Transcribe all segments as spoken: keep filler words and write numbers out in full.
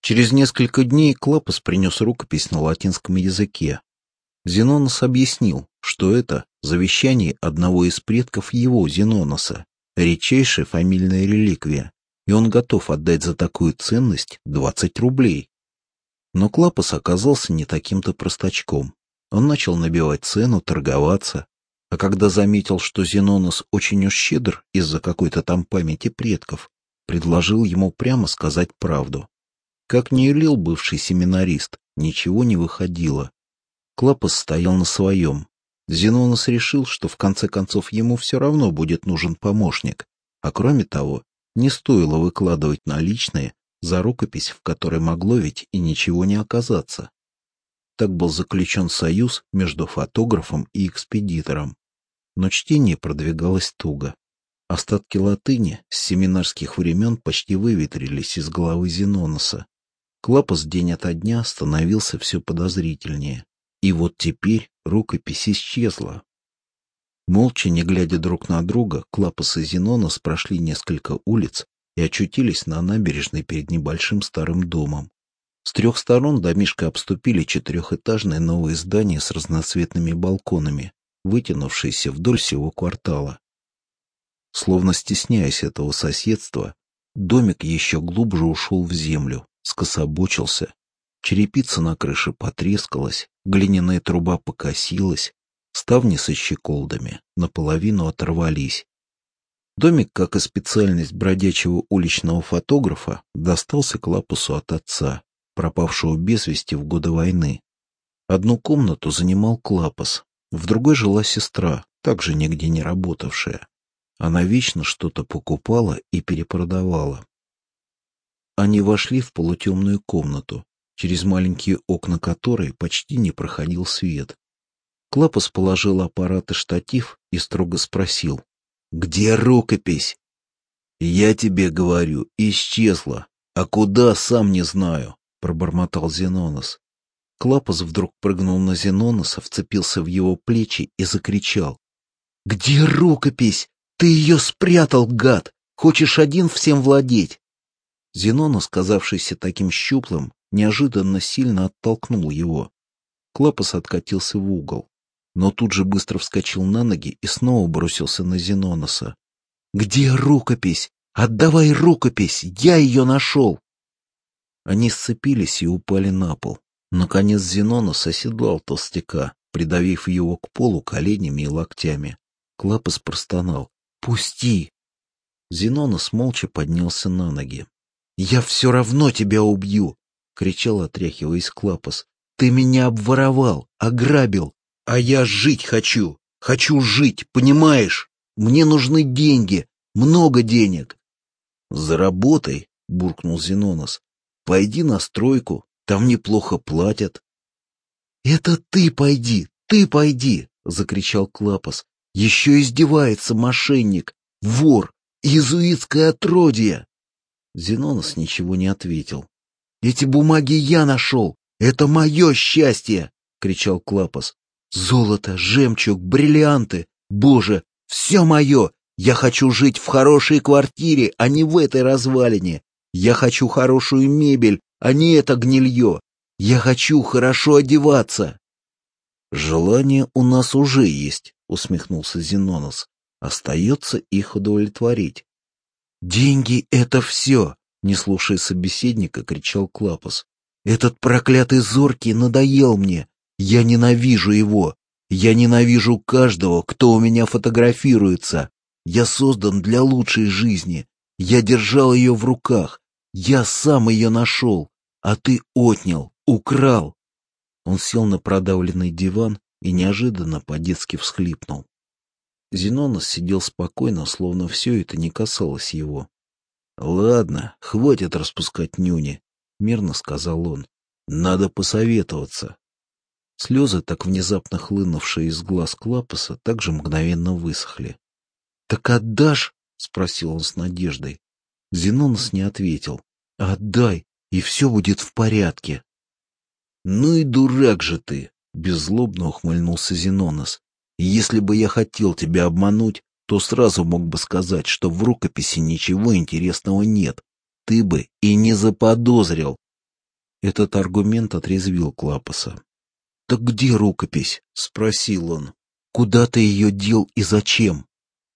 Через несколько дней Клапос принес рукопись на латинском языке. Зенонос объяснил, что это завещание одного из предков его, Зеноноса, редчайшая фамильная реликвия, и он готов отдать за такую ценность двадцать рублей. Но Клапос оказался не таким-то простачком. Он начал набивать цену, торговаться, а когда заметил, что Зенонос очень уж щедр из-за какой-то там памяти предков, предложил ему прямо сказать правду. Как ни юлил бывший семинарист, ничего не выходило. Клапос стоял на своем. Зенонос решил, что в конце концов ему все равно будет нужен помощник, а кроме того, не стоило выкладывать наличные за рукопись, в которой могло ведь и ничего не оказаться. Так был заключен союз между фотографом и экспедитором. Но чтение продвигалось туго. Остатки латыни с семинарских времен почти выветрились из головы Зеноноса. Клапос день ото дня становился все подозрительнее. И вот теперь рукопись исчезла. Молча, не глядя друг на друга, Клапос и Зенонос прошли несколько улиц и очутились на набережной перед небольшим старым домом. С трех сторон домишко обступили четырехэтажные новые здания с разноцветными балконами, вытянувшиеся вдоль всего квартала. Словно стесняясь этого соседства, домик еще глубже ушел в землю, скособочился. Черепица на крыше потрескалась, глиняная труба покосилась, ставни со щеколдами наполовину оторвались. Домик, как и специальность бродячего уличного фотографа, достался Клапосу от отца, пропавшего без вести в годы войны. Одну комнату занимал Клапос, в другой жила сестра, также нигде не работавшая. Она вечно что-то покупала и перепродавала. Они вошли в полутемную комнату, через маленькие окна которой почти не проходил свет. Клапос положил аппарат и штатив и строго спросил: «Где рукопись?» «Я тебе говорю, исчезла. А куда, сам не знаю», — пробормотал Зенонос. Клапос вдруг прыгнул на Зеноноса, вцепился в его плечи и закричал: «Где рукопись? Ты ее спрятал, гад! Хочешь один всем владеть?» Зенонос, казавшийся таким щуплым, неожиданно сильно оттолкнул его. Клапос откатился в угол, но тут же быстро вскочил на ноги и снова бросился на Зеноноса. «Где рукопись? Отдавай рукопись! Я ее нашел!» Они сцепились и упали на пол. Наконец Зенонос оседлал толстяка, придавив его к полу коленями и локтями. Клапос простонал: «Пусти!» Зенонос молча поднялся на ноги. «Я все равно тебя убью!» — кричал, отряхиваясь Клапос. «Ты меня обворовал, ограбил, а я жить хочу! Хочу жить, понимаешь? Мне нужны деньги, много денег!» «Заработай!» — буркнул Зенонос. «Пойди на стройку, там неплохо платят». «Это ты пойди, ты пойди!» — закричал Клапос. «Еще издевается мошенник, вор, иезуитское отродье!» Зенонос ничего не ответил. «Эти бумаги я нашел! Это мое счастье!» — кричал Клапос. «Золото, жемчуг, бриллианты! Боже, все мое! Я хочу жить в хорошей квартире, а не в этой развалине! Я хочу хорошую мебель, а не это гнилье! Я хочу хорошо одеваться!» «Желание у нас уже есть», — усмехнулся Зенонос. «Остается их удовлетворить». «Деньги — это все!» — не слушая собеседника, кричал Клапос. «Этот проклятый Зоркий надоел мне! Я ненавижу его! Я ненавижу каждого, кто у меня фотографируется! Я создан для лучшей жизни! Я держал ее в руках! Я сам ее нашел! А ты отнял, украл!» Он сел на продавленный диван и неожиданно по-детски всхлипнул. Зенонос сидел спокойно, словно все это не касалось его. «Ладно, хватит распускать нюни», — мирно сказал он. «Надо посоветоваться». Слезы, так внезапно хлынувшие из глаз Клапоса, также мгновенно высохли. «Так отдашь?» — спросил он с надеждой. Зенонос не ответил. «Отдай, и все будет в порядке». «Ну и дурак же ты!» — беззлобно ухмыльнулся Зенонос. «Если бы я хотел тебя обмануть, то сразу мог бы сказать, что в рукописи ничего интересного нет. Ты бы и не заподозрил. Этот аргумент отрезвил Клапоса. «Так где рукопись?» — спросил он. «Куда ты ее дел и зачем?»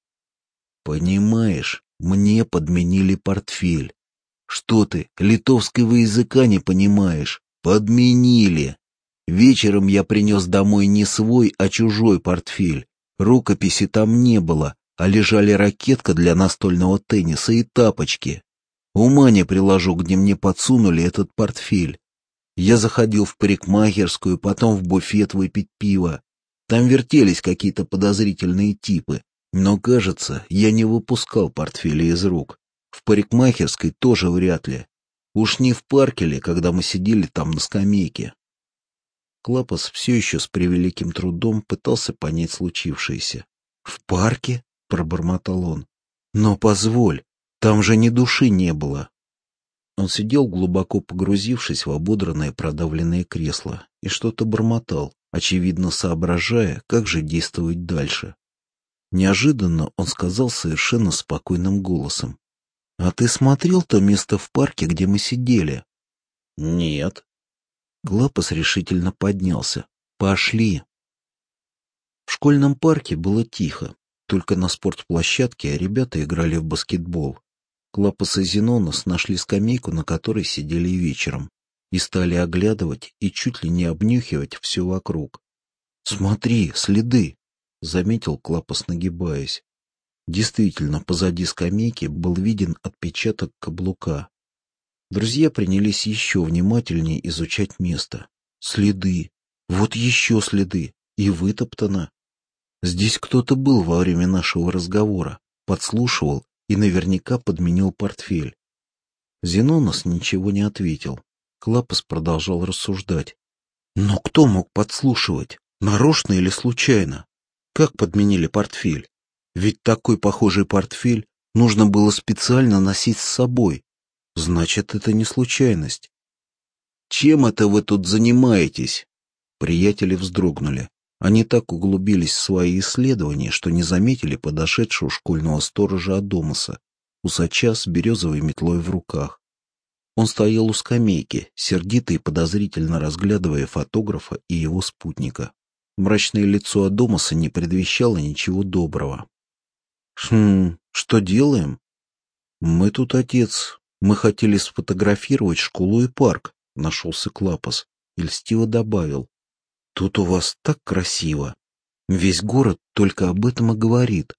«Понимаешь, мне подменили портфель. Что ты, литовского языка не понимаешь? Подменили. Вечером я принес домой не свой, а чужой портфель. Рукописи там не было, а лежали ракетка для настольного тенниса и тапочки. Ума не приложу, где мне подсунули этот портфель. Я заходил в парикмахерскую, потом в буфет выпить пиво. Там вертелись какие-то подозрительные типы, но, кажется, я не выпускал портфеля из рук. В парикмахерской тоже вряд ли. Уж не в парке ли, когда мы сидели там на скамейке?» Клапос все еще с превеликим трудом пытался понять случившееся. «В парке?» — пробормотал он. «Но позволь, там же ни души не было». Он сидел, глубоко погрузившись в ободранное продавленное кресло, и что-то бормотал, очевидно соображая, как же действовать дальше. Неожиданно он сказал совершенно спокойным голосом: «А ты смотрел то место в парке, где мы сидели?» «Нет». Клапос решительно поднялся. «Пошли». В школьном парке было тихо. Только на спортплощадке ребята играли в баскетбол. Клапос и Зенонос нашли скамейку, на которой сидели вечером, и стали оглядывать и чуть ли не обнюхивать все вокруг. «Смотри, следы!» — заметил Клапос, нагибаясь. Действительно, позади скамейки был виден отпечаток каблука. Друзья принялись еще внимательнее изучать место. Следы. Вот еще следы. И вытоптано. Здесь кто-то был во время нашего разговора, подслушивал и наверняка подменил портфель. Зенонос ничего не ответил. Клапос продолжал рассуждать. Но кто мог подслушивать? Нарочно или случайно? Как подменили портфель? Ведь такой похожий портфель нужно было специально носить с собой. Значит, это не случайность. «Чем это вы тут занимаетесь?» Приятели вздрогнули. Они так углубились в свои исследования, что не заметили подошедшего школьного сторожа Адамоса, усача с березовой метлой в руках. Он стоял у скамейки, сердито и подозрительно разглядывая фотографа и его спутника. Мрачное лицо Адамоса не предвещало ничего доброго. «Хм, что делаем?» «Мы тут, отец, мы хотели сфотографировать школу и парк», — нашелся Клапос и льстиво добавил. «Тут у вас так красиво. Весь город только об этом и говорит».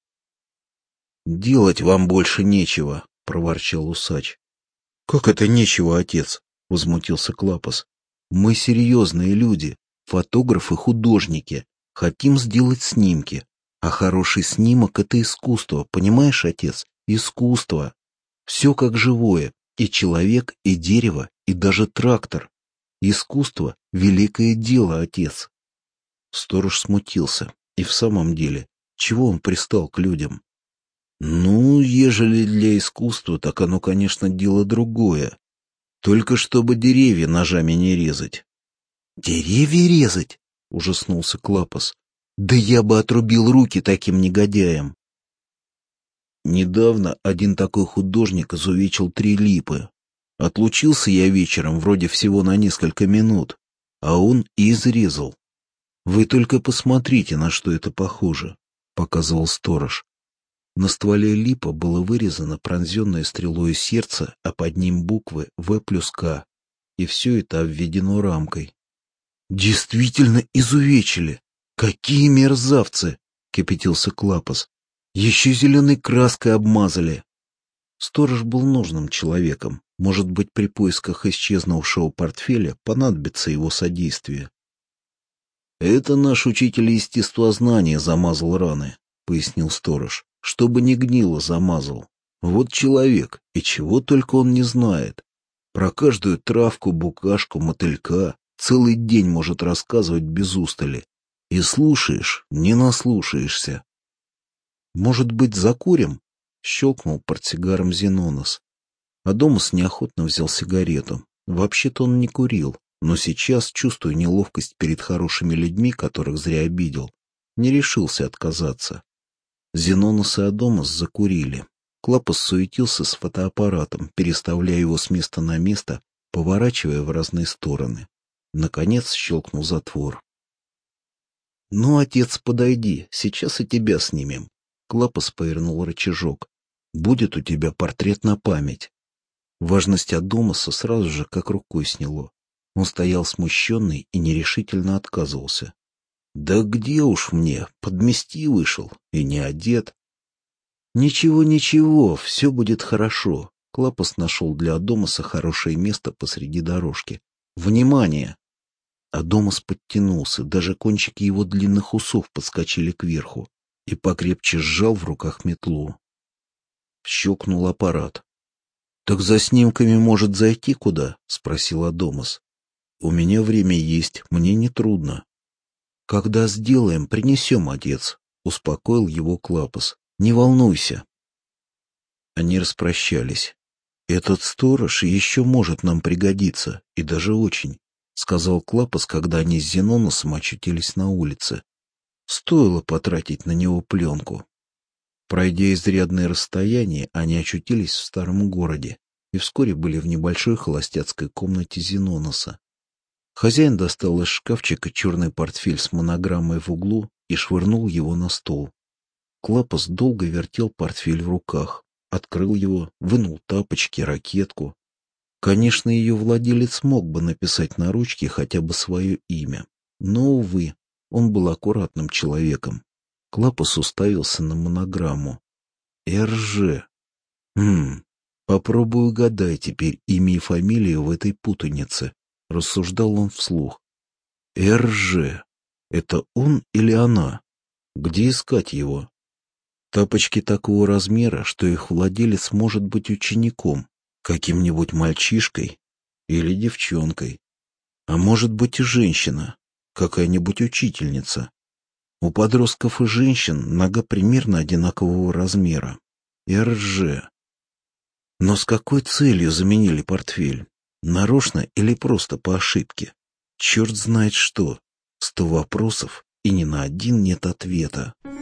«Делать вам больше нечего», — проворчал усач. «Как это нечего, отец?» — возмутился Клапос. «Мы серьезные люди, фотографы-художники, хотим сделать снимки. А хороший снимок — это искусство, понимаешь, отец? Искусство. Все как живое, и человек, и дерево, и даже трактор. Искусство — великое дело, отец». Сторож смутился. И в самом деле, чего он пристал к людям? «Ну, ежели для искусства, так оно, конечно, дело другое. Только чтобы деревья ножами не резать». «Деревья резать?» — ужаснулся Клапос. «Да я бы отрубил руки таким негодяям». Недавно один такой художник изувечил три липы. Отлучился я вечером вроде всего на несколько минут, а он и изрезал. «Вы только посмотрите, на что это похоже», — показывал сторож. На стволе липа было вырезано пронзенное стрелой сердце, а под ним буквы «В» плюс «К», и все это обведено рамкой. «Действительно изувечили! Какие мерзавцы!» — кипятился Клапос. «Еще зеленой краской обмазали!» Сторож был нужным человеком. Может быть, при поисках исчезнувшего портфеля понадобится его содействие. «Это наш учитель естествознания замазал раны», — пояснил сторож. «Чтобы не гнило, замазал. Вот человек, и чего только он не знает. Про каждую травку, букашку, мотылька целый день может рассказывать без устали. И слушаешь, не наслушаешься». «Может быть, закурим?» — щелкнул портсигаром Зенонос. Адамос неохотно взял сигарету. Вообще-то он не курил, но сейчас, чувствуя неловкость перед хорошими людьми, которых зря обидел, не решился отказаться. Зенонос и Адамос закурили. Клапос суетился с фотоаппаратом, переставляя его с места на место, поворачивая в разные стороны. Наконец щелкнул затвор. «Ну, отец, подойди, сейчас и тебя снимем». Клапос повернул рычажок. «Будет у тебя портрет на память». Важность Адамаса сразу же как рукой сняло. Он стоял смущенный и нерешительно отказывался. «Да где уж мне, подмести вышел, и не одет». «Ничего, ничего, все будет хорошо». Клапос нашел для Адамаса хорошее место посреди дорожки. «Внимание!» Адамас подтянулся, даже кончики его длинных усов подскочили кверху и покрепче сжал в руках метлу. Щелкнул аппарат. «Так за снимками может зайти куда?» — спросил Адамас. «У меня время есть, мне не трудно». «Когда сделаем, принесем, отец», — успокоил его Клапос. «Не волнуйся». Они распрощались. «Этот сторож еще может нам пригодиться, и даже очень», — сказал Клапос, когда они с Зеноносом очутились на улице. Стоило потратить на него пленку. Пройдя изрядное расстояние, они очутились в старом городе и вскоре были в небольшой холостяцкой комнате Зеноноса. Хозяин достал из шкафчика черный портфель с монограммой в углу и швырнул его на стол. Клапос долго вертел портфель в руках, открыл его, вынул тапочки, ракетку. Конечно, ее владелец мог бы написать на ручке хотя бы свое имя, но, увы, он был аккуратным человеком. Клапос уставился на монограмму. «Эр Же». «Хм, попробую угадай теперь имя и фамилию в этой путанице», — рассуждал он вслух. «Эр Же. Это он или она? Где искать его?» Тапочки такого размера, что их владелец может быть учеником, каким-нибудь мальчишкой или девчонкой. А может быть и женщина, какая-нибудь учительница. У подростков и женщин нога примерно одинакового размера. Эр Же. Но с какой целью заменили портфель? Нарочно или просто по ошибке? Черт знает что. Сто вопросов, и ни на один нет ответа.